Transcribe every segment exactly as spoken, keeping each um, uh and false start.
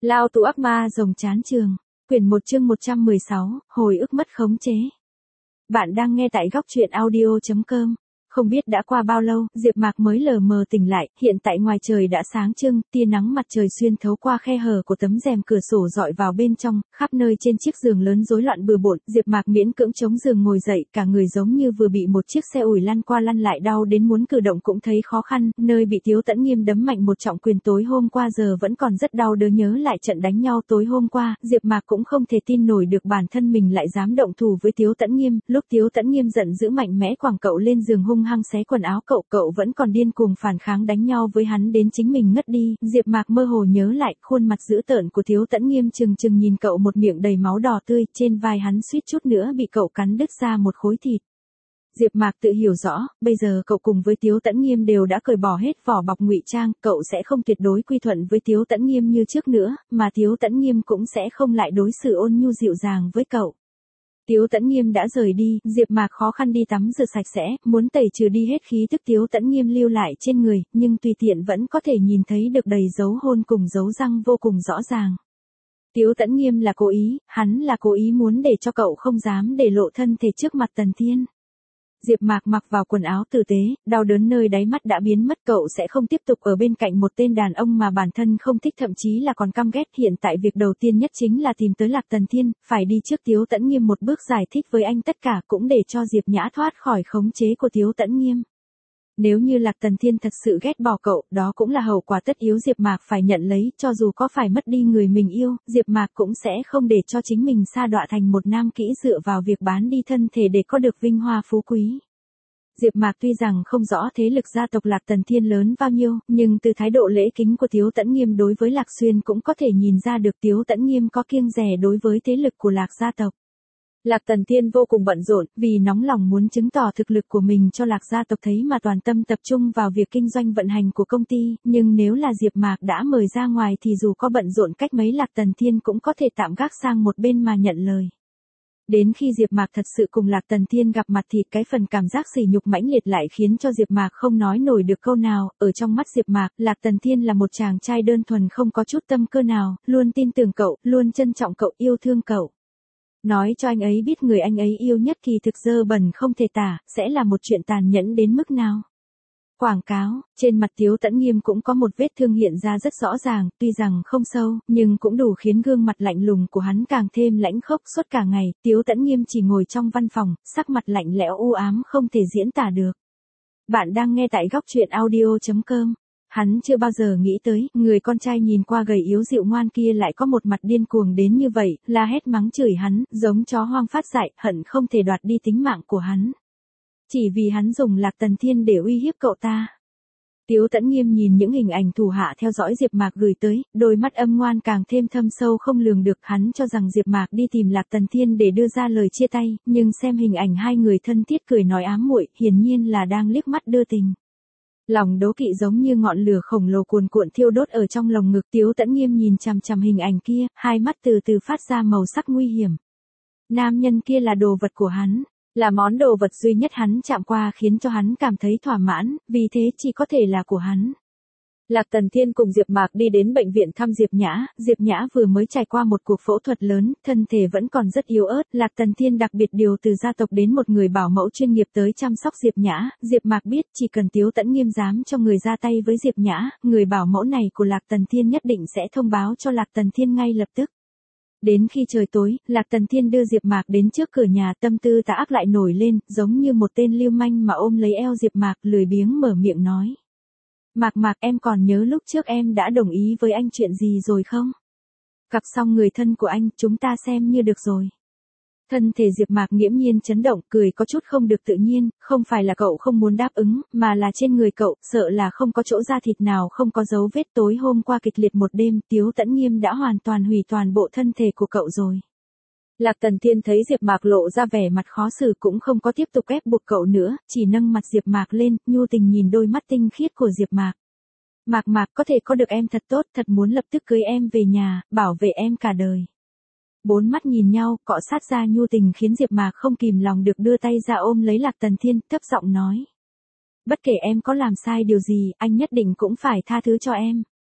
Lao tù ác ma rồng chán trường. Quyển một chương một trăm mười sáu, hồi ức mất khống chế. Bạn đang nghe tại góc truyện audio chấm com. Không biết đã qua bao lâu, Diệp Mạc mới lờ mờ tỉnh lại, hiện tại ngoài trời đã sáng trưng, tia nắng mặt trời xuyên thấu qua khe hở của tấm rèm cửa sổ rọi vào bên trong, khắp nơi trên chiếc giường lớn rối loạn bừa bộn, Diệp Mạc miễn cưỡng chống giường ngồi dậy, cả người giống như vừa bị một chiếc xe ủi lăn qua lăn lại đau đến muốn cử động cũng thấy khó khăn, nơi bị Tiếu Tẫn Nghiêm đấm mạnh một trọng quyền tối hôm qua giờ vẫn còn rất đau đớn nhớ lại trận đánh nhau tối hôm qua, Diệp Mạc cũng không thể tin nổi được bản thân mình lại dám động thủ với Tiếu Tẫn Nghiêm, lúc Tiếu Tẫn Nghiêm giận dữ mạnh mẽ quẳng cậu lên giường hung hăng xé quần áo cậu, cậu vẫn còn điên cuồng phản kháng đánh nhau với hắn đến chính mình ngất đi, Diệp Mạc mơ hồ nhớ lại, khuôn mặt dữ tợn của Tiếu Tẫn Nghiêm trừng trừng nhìn cậu, một miệng đầy máu đỏ tươi, trên vai hắn suýt chút nữa bị cậu cắn đứt ra một khối thịt. Diệp Mạc tự hiểu rõ, bây giờ cậu cùng với Tiếu Tẫn Nghiêm đều đã cởi bỏ hết vỏ bọc ngụy trang, cậu sẽ không tuyệt đối quy thuận với Tiếu Tẫn Nghiêm như trước nữa, mà Tiếu Tẫn Nghiêm cũng sẽ không lại đối xử ôn nhu dịu dàng với cậu. Tiếu Tẫn Nghiêm đã rời đi, Diệp Mạc khó khăn đi tắm rửa sạch sẽ, muốn tẩy trừ đi hết khí tức Tiếu Tẫn Nghiêm lưu lại trên người, nhưng tùy tiện vẫn có thể nhìn thấy được đầy dấu hôn cùng dấu răng vô cùng rõ ràng. Tiếu Tẫn Nghiêm là cố ý, hắn là cố ý muốn để cho cậu không dám để lộ thân thể trước mặt Tần Thiên. Diệp Mạc mặc vào quần áo tử tế, đau đớn nơi đáy mắt đã biến mất, cậu sẽ không tiếp tục ở bên cạnh một tên đàn ông mà bản thân không thích, thậm chí là còn căm ghét, hiện tại việc đầu tiên nhất chính là tìm tới Lạc Tần Thiên, phải đi trước Tiếu Tẫn Nghiêm một bước giải thích với anh tất cả cũng để cho Diệp Nhã thoát khỏi khống chế của Tiếu Tẫn Nghiêm. Nếu như Lạc Tần Thiên thật sự ghét bỏ cậu, đó cũng là hậu quả tất yếu Diệp Mạc phải nhận lấy, cho dù có phải mất đi người mình yêu, Diệp Mạc cũng sẽ không để cho chính mình sa đọa thành một nam kỹ dựa vào việc bán đi thân thể để có được vinh hoa phú quý. Diệp Mạc tuy rằng không rõ thế lực gia tộc Lạc Tần Thiên lớn bao nhiêu, nhưng từ thái độ lễ kính của Tiếu Tẫn Nghiêm đối với Lạc Xuyên cũng có thể nhìn ra được Tiếu Tẫn Nghiêm có kiêng dè đối với thế lực của Lạc gia tộc. Lạc Tần Thiên vô cùng bận rộn, vì nóng lòng muốn chứng tỏ thực lực của mình cho Lạc gia tộc thấy mà toàn tâm tập trung vào việc kinh doanh vận hành của công ty, nhưng nếu là Diệp Mạc đã mời ra ngoài thì dù có bận rộn cách mấy Lạc Tần Thiên cũng có thể tạm gác sang một bên mà nhận lời. Đến khi Diệp Mạc thật sự cùng Lạc Tần Thiên gặp mặt thì cái phần cảm giác sỉ nhục mãnh liệt lại khiến cho Diệp Mạc không nói nổi được câu nào, ở trong mắt Diệp Mạc, Lạc Tần Thiên là một chàng trai đơn thuần không có chút tâm cơ nào, luôn tin tưởng cậu, luôn trân trọng cậu, yêu thương cậu. Nói cho anh ấy biết người anh ấy yêu nhất kỳ thực dơ bẩn không thể tả, sẽ là một chuyện tàn nhẫn đến mức nào. Quảng cáo, trên mặt Tiếu Tẫn Nghiêm cũng có một vết thương hiện ra rất rõ ràng, tuy rằng không sâu, nhưng cũng đủ khiến gương mặt lạnh lùng của hắn càng thêm lãnh khốc. Suốt cả ngày, Tiếu Tẫn Nghiêm chỉ ngồi trong văn phòng, sắc mặt lạnh lẽo u ám không thể diễn tả được. Bạn đang nghe tại góc truyện audio chấm com. Hắn chưa bao giờ nghĩ tới, người con trai nhìn qua gầy yếu dịu ngoan kia lại có một mặt điên cuồng đến như vậy, la hét mắng chửi hắn, giống chó hoang phát dại, hận không thể đoạt đi tính mạng của hắn. Chỉ vì hắn dùng Lạc Tần Thiên để uy hiếp cậu ta. Tiếu Tẫn Nghiêm nhìn những hình ảnh thủ hạ theo dõi Diệp Mạc gửi tới, đôi mắt âm ngoan càng thêm thâm sâu không lường được, hắn cho rằng Diệp Mạc đi tìm Lạc Tần Thiên để đưa ra lời chia tay, nhưng xem hình ảnh hai người thân thiết cười nói ám muội, hiển nhiên là đang liếc mắt đưa tình. Lòng đố kỵ giống như ngọn lửa khổng lồ cuồn cuộn thiêu đốt ở trong lồng ngực, Tiếu Tẫn Nghiêm nhìn chằm chằm hình ảnh kia, hai mắt từ từ phát ra màu sắc nguy hiểm. Nam nhân kia là đồ vật của hắn. Là món đồ vật duy nhất hắn chạm qua khiến cho hắn cảm thấy thỏa mãn, vì thế chỉ có thể là của hắn. Lạc Tần Thiên cùng Diệp Mạc đi đến bệnh viện thăm Diệp Nhã, Diệp Nhã vừa mới trải qua một cuộc phẫu thuật lớn, thân thể vẫn còn rất yếu ớt, Lạc Tần Thiên đặc biệt điều từ gia tộc đến một người bảo mẫu chuyên nghiệp tới chăm sóc Diệp Nhã, Diệp Mạc biết chỉ cần Tiếu Tẫn Nghiêm dám cho người ra tay với Diệp Nhã, người bảo mẫu này của Lạc Tần Thiên nhất định sẽ thông báo cho Lạc Tần Thiên ngay lập tức. Đến khi trời tối, Lạc Tần Thiên đưa Diệp Mạc đến trước cửa nhà, tâm tư tà ác lại nổi lên, giống như một tên lưu manh mà ôm lấy eo Diệp Mạc, lười biếng mở miệng nói. Mạc Mạc, em còn nhớ lúc trước em đã đồng ý với anh chuyện gì rồi không? Gặp xong người thân của anh, chúng ta xem như được rồi. Thân thể Diệp Mạc nghiễm nhiên chấn động, cười có chút không được tự nhiên, không phải là cậu không muốn đáp ứng, mà là trên người cậu, sợ là không có chỗ da thịt nào không có dấu vết, tối hôm qua kịch liệt một đêm, Tiếu Tẫn Nghiêm đã hoàn toàn hủy toàn bộ thân thể của cậu rồi. Lạc Tần Thiên thấy Diệp Mạc lộ ra vẻ mặt khó xử cũng không có tiếp tục ép buộc cậu nữa, chỉ nâng mặt Diệp Mạc lên, nhu tình nhìn đôi mắt tinh khiết của Diệp Mạc. Mạc Mạc, có thể có được em thật tốt, thật muốn lập tức cưới em về nhà, bảo vệ em cả đời. Bốn mắt nhìn nhau, cọ sát ra nhu tình khiến Diệp Mạc không kìm lòng được đưa tay ra ôm lấy Lạc Tần Thiên, thấp giọng nói. Bất kể em có làm sai điều gì, anh nhất định cũng phải tha thứ cho em.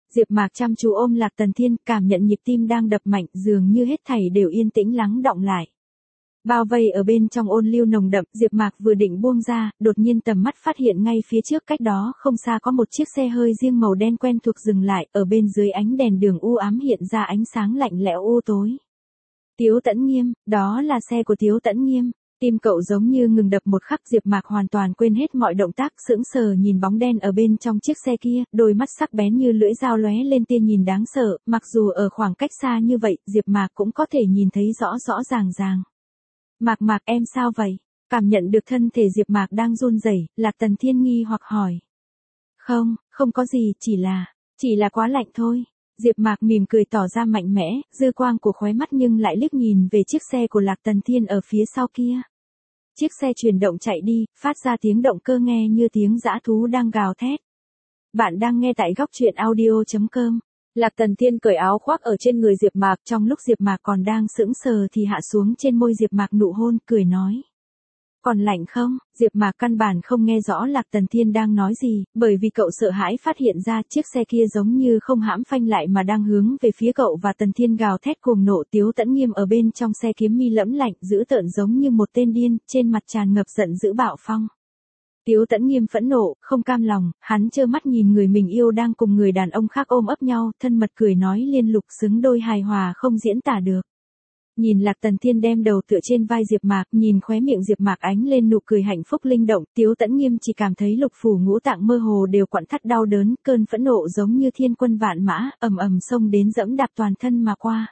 Diệp Mạc chăm chú ôm Lạc Tần Thiên, cảm nhận nhịp tim đang đập mạnh, dường như hết thảy đều yên tĩnh lắng đọng lại. Bao vây ở bên trong ôn lưu nồng đậm, Diệp Mạc vừa định buông ra, đột nhiên tầm mắt phát hiện ngay phía trước cách đó không xa có một chiếc xe hơi riêng màu đen quen thuộc dừng lại, ở bên dưới ánh đèn đường u ám hiện ra ánh sáng lạnh lẽo u tối. Tiếu Tẫn Nghiêm, đó là xe của Tiếu Tẫn Nghiêm. Tim cậu giống như ngừng đập một khắc, Diệp Mạc hoàn toàn quên hết mọi động tác, sững sờ nhìn bóng đen ở bên trong chiếc xe kia, đôi mắt sắc bén như lưỡi dao lóe lên tia nhìn đáng sợ, mặc dù ở khoảng cách xa như vậy, Diệp Mạc cũng có thể nhìn thấy rõ rõ ràng ràng. Mạc Mạc em sao vậy? Cảm nhận được thân thể Diệp Mạc đang run rẩy, Lạc Tần Thiên nghi hoặc hỏi. Không, không có gì, chỉ là, chỉ là quá lạnh thôi. Diệp Mạc mỉm cười tỏ ra mạnh mẽ, dư quang của khóe mắt nhưng lại liếc nhìn về chiếc xe của Lạc Tần Thiên ở phía sau kia. Chiếc xe chuyển động chạy đi, phát ra tiếng động cơ nghe như tiếng dã thú đang gào thét. Bạn đang nghe tại góc truyện audio chấm com. Lạc Tần Thiên cởi áo khoác ở trên người Diệp Mạc, trong lúc Diệp Mạc còn đang sững sờ thì hạ xuống trên môi Diệp Mạc nụ hôn, cười nói. Còn lạnh không? Diệp Mạc căn bản không nghe rõ Lạc Tần Thiên đang nói gì, bởi vì cậu sợ hãi phát hiện ra chiếc xe kia giống như không hãm phanh lại mà đang hướng về phía cậu và Tần Thiên gào thét cuồng nộ. Tiếu Tẫn Nghiêm ở bên trong xe kiếm mi lẫm lạnh, dữ tợn giống như một tên điên, trên mặt tràn ngập giận dữ bạo phong. Tiếu Tẫn Nghiêm phẫn nộ, không cam lòng, hắn trơ mắt nhìn người mình yêu đang cùng người đàn ông khác ôm ấp nhau, thân mật cười nói liên lục xứng đôi hài hòa không diễn tả được. Nhìn Lạc Tần Thiên đem đầu tựa trên vai Diệp Mạc, nhìn khóe miệng Diệp Mạc ánh lên nụ cười hạnh phúc linh động, Tiếu Tẫn Nghiêm chỉ cảm thấy lục phủ ngũ tạng mơ hồ đều quặn thắt đau đớn, cơn phẫn nộ giống như thiên quân vạn mã, ầm ầm xông đến dẫm đạp toàn thân mà qua.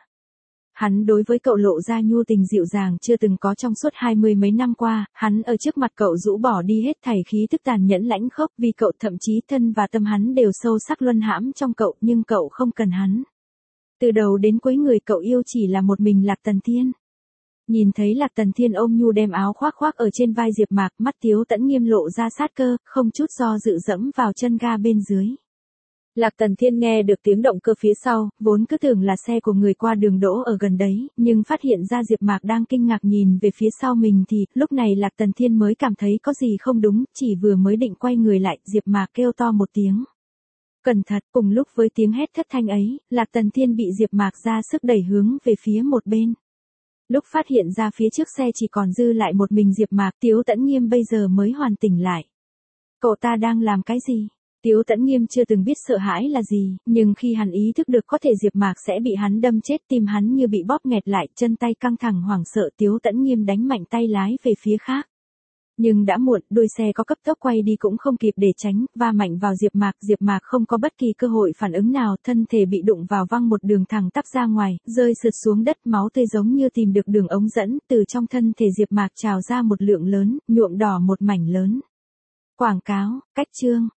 Hắn đối với cậu lộ ra nhu tình dịu dàng chưa từng có trong suốt hai mươi mấy năm qua, hắn ở trước mặt cậu rũ bỏ đi hết thảy khí tức tàn nhẫn lãnh khốc, vì cậu thậm chí thân và tâm hắn đều sâu sắc luân hãm trong cậu, nhưng cậu không cần hắn. Từ đầu đến cuối người cậu yêu chỉ là một mình Lạc Tần Thiên. Nhìn thấy Lạc Tần Thiên ôm nhu đem áo khoác khoác ở trên vai Diệp Mạc, mắt Tiếu Tẫn Nghiêm lộ ra sát cơ, không chút do dự dẫm vào chân ga bên dưới. Lạc Tần Thiên nghe được tiếng động cơ phía sau, vốn cứ tưởng là xe của người qua đường đỗ ở gần đấy, nhưng phát hiện ra Diệp Mạc đang kinh ngạc nhìn về phía sau mình thì, lúc này Lạc Tần Thiên mới cảm thấy có gì không đúng, chỉ vừa mới định quay người lại, Diệp Mạc kêu to một tiếng. Cẩn thận, cùng lúc với tiếng hét thất thanh ấy, Lạc Tần Thiên bị Diệp Mạc ra sức đẩy hướng về phía một bên. Lúc phát hiện ra phía trước xe chỉ còn dư lại một mình Diệp Mạc, Tiếu Tẫn Nghiêm bây giờ mới hoàn tỉnh lại. Cậu ta đang làm cái gì? Tiếu Tẫn Nghiêm chưa từng biết sợ hãi là gì, nhưng khi hắn ý thức được có thể Diệp Mạc sẽ bị hắn đâm chết, tim hắn như bị bóp nghẹt lại, chân tay căng thẳng hoảng sợ, Tiếu Tẫn Nghiêm đánh mạnh tay lái về phía khác. Nhưng đã muộn, đuôi xe có cấp tốc quay đi cũng không kịp để tránh, va mạnh vào Diệp Mạc, Diệp Mạc không có bất kỳ cơ hội phản ứng nào, thân thể bị đụng vào văng một đường thẳng tắp ra ngoài, rơi sượt xuống đất, máu tươi giống như tìm được đường ống dẫn, từ trong thân thể Diệp Mạc trào ra một lượng lớn, nhuộm đỏ một mảnh lớn. Quảng cáo, cách chương,